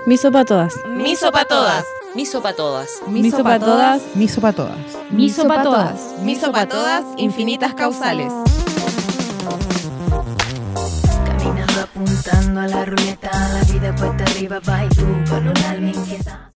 Miso pa' todas. Miso pa' todas. Miso pa' todas. Miso pa' todas. Miso pa' todas. Miso pa' todas. Miso pa' todas, infinitas causales. Caminando apuntando a la ruleta, la vida cuesta arriba, va y tú con un alma inquieta.